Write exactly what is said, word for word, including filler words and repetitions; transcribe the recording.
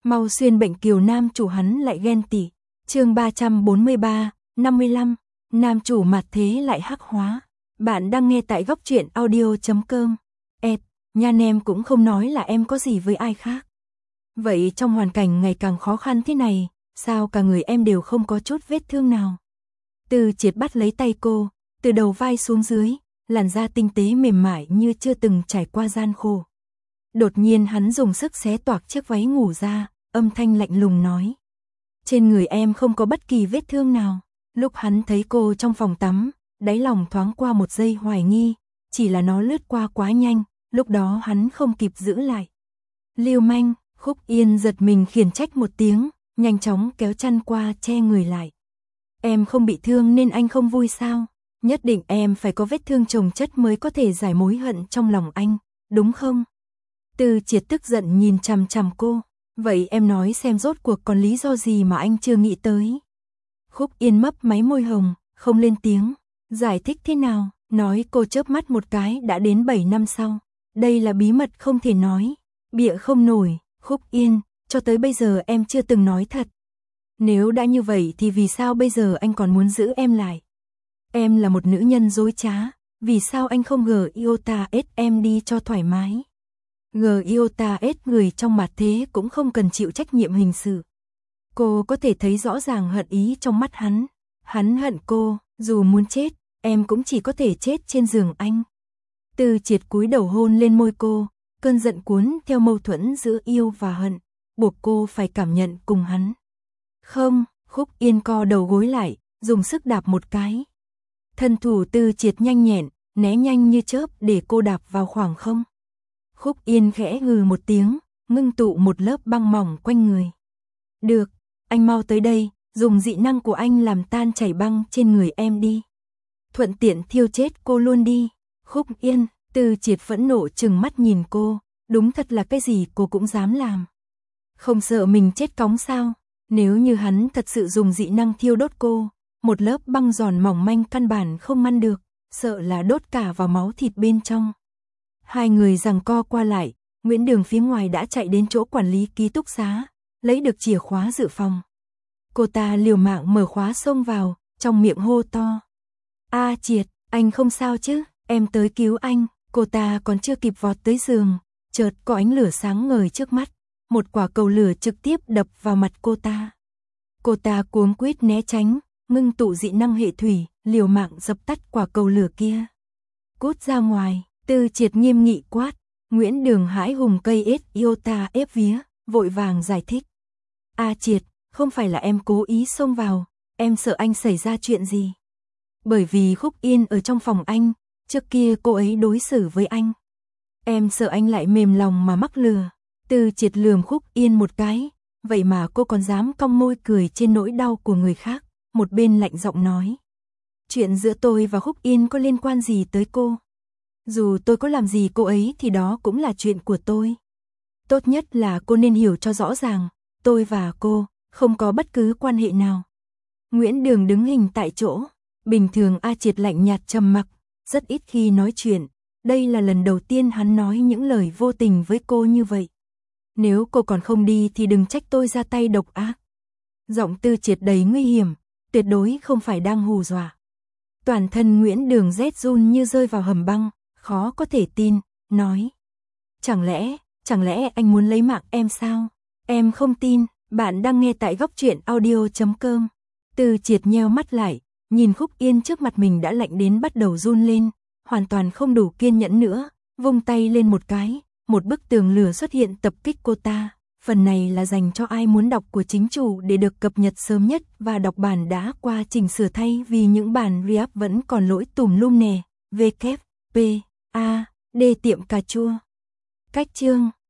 Mau xuyên bệnh kiều nam chủ hắn lại ghen tị. Chương ba trăm bốn mươi ba, năm mươi lăm, nam chủ mặt thế lại hắc hóa. Bạn đang nghe tại góc truyện audio chấm com. Ed, nhan em cũng không nói là em có gì với ai khác. Vậy trong hoàn cảnh ngày càng khó khăn thế này, sao cả người em đều không có chút vết thương nào? Từ Triệt bắt lấy tay cô, từ đầu vai xuống dưới, làn da tinh tế mềm mại như chưa từng trải qua gian khổ. Đột nhiên hắn dùng sức xé toạc chiếc váy ngủ ra, âm thanh lạnh lùng nói. Trên người em không có bất kỳ vết thương nào. Lúc hắn thấy cô trong phòng tắm, đáy lòng thoáng qua một giây hoài nghi, chỉ là nó lướt qua quá nhanh, lúc đó hắn không kịp giữ lại. Lưu manh, Khúc Yên giật mình khiển trách một tiếng, nhanh chóng kéo chăn qua che người lại. Em không bị thương nên anh không vui sao? Nhất định em phải có vết thương chồng chất mới có thể giải mối hận trong lòng anh, đúng không? Từ Triệt tức giận nhìn chằm chằm cô. Vậy em nói xem rốt cuộc còn lý do gì mà anh chưa nghĩ tới? Khúc Yên mấp máy môi hồng, không lên tiếng. Giải thích thế nào? Nói cô chớp mắt một cái đã đến bảy năm sau. Đây là bí mật không thể nói. Bịa không nổi. Khúc Yên, cho tới bây giờ em chưa từng nói thật. Nếu đã như vậy thì vì sao bây giờ anh còn muốn giữ em lại? Em là một nữ nhân dối trá. Vì sao anh không gờ Iota S em đi cho thoải mái? Gờ Iota S người trong mặt thế cũng không cần chịu trách nhiệm hình sự. Cô có thể thấy rõ ràng hận ý trong mắt hắn. Hắn hận cô, dù muốn chết, em cũng chỉ có thể chết trên giường anh. Từ Triệt cúi đầu hôn lên môi cô, cơn giận cuốn theo mâu thuẫn giữa yêu và hận, buộc cô phải cảm nhận cùng hắn. Không, Khúc Yên co đầu gối lại, dùng sức đạp một cái. Thân thủ Từ Triệt nhanh nhẹn, né nhanh như chớp để cô đạp vào khoảng không. Khúc Yên khẽ hừ một tiếng, ngưng tụ một lớp băng mỏng quanh người. Được, anh mau tới đây, dùng dị năng của anh làm tan chảy băng trên người em đi. Thuận tiện thiêu chết cô luôn đi. Khúc Yên, Từ Triệt phẫn nộ trừng mắt nhìn cô, đúng thật là cái gì cô cũng dám làm. Không sợ mình chết cóng sao? Nếu như hắn thật sự dùng dị năng thiêu đốt cô, một lớp băng giòn mỏng manh căn bản không ngăn được, sợ là đốt cả vào máu thịt bên trong. Hai người giằng co qua lại, Nguyễn Đường phía ngoài đã chạy đến chỗ quản lý ký túc xá, lấy được chìa khóa dự phòng. Cô ta liều mạng mở khóa xông vào, trong miệng hô to. A Triệt, anh không sao chứ, em tới cứu anh. Cô ta còn chưa kịp vọt tới giường, chợt có ánh lửa sáng ngời trước mắt, một quả cầu lửa trực tiếp đập vào mặt cô ta. Cô ta cuống quýt né tránh, ngưng tụ dị năng hệ thủy, liều mạng dập tắt quả cầu lửa kia. Cút ra ngoài. Từ Triệt nghiêm nghị quát. Nguyễn Đường hãi hùng cây S Iota ép vía, vội vàng giải thích. A Triệt, không phải là em cố ý xông vào, em sợ anh xảy ra chuyện gì. Bởi vì Khúc Yên ở trong phòng anh, trước kia cô ấy đối xử với anh. Em sợ anh lại mềm lòng mà mắc lừa. Từ Triệt lườm Khúc Yên một cái, vậy mà cô còn dám cong môi cười trên nỗi đau của người khác, một bên lạnh giọng nói. Chuyện giữa tôi và Khúc Yên có liên quan gì tới cô? Dù tôi có làm gì cô ấy thì đó cũng là chuyện của tôi. Tốt nhất là cô nên hiểu cho rõ ràng, tôi và cô không có bất cứ quan hệ nào. Nguyễn Đường đứng hình tại chỗ, bình thường A Triệt lạnh nhạt trầm mặc, rất ít khi nói chuyện. Đây là lần đầu tiên hắn nói những lời vô tình với cô như vậy. Nếu cô còn không đi thì đừng trách tôi ra tay độc ác. Giọng Từ Triệt đầy nguy hiểm, tuyệt đối không phải đang hù dọa. Toàn thân Nguyễn Đường rét run như rơi vào hầm băng. Khó có thể tin, nói. Chẳng lẽ, chẳng lẽ anh muốn lấy mạng em sao? Em không tin, bạn đang nghe tại góc truyện audio chấm com. Từ Triệt nheo mắt lại, nhìn Khúc Yên trước mặt mình đã lạnh đến bắt đầu run lên, hoàn toàn không đủ kiên nhẫn nữa, vung tay lên một cái, một bức tường lửa xuất hiện tập kích cô ta. Phần này là dành cho ai muốn đọc của chính chủ để được cập nhật sớm nhất và đọc bản đã qua chỉnh sửa thay vì những bản re-up vẫn còn lỗi tùm lum nè. W P A D tiệm cà chua. Cách chương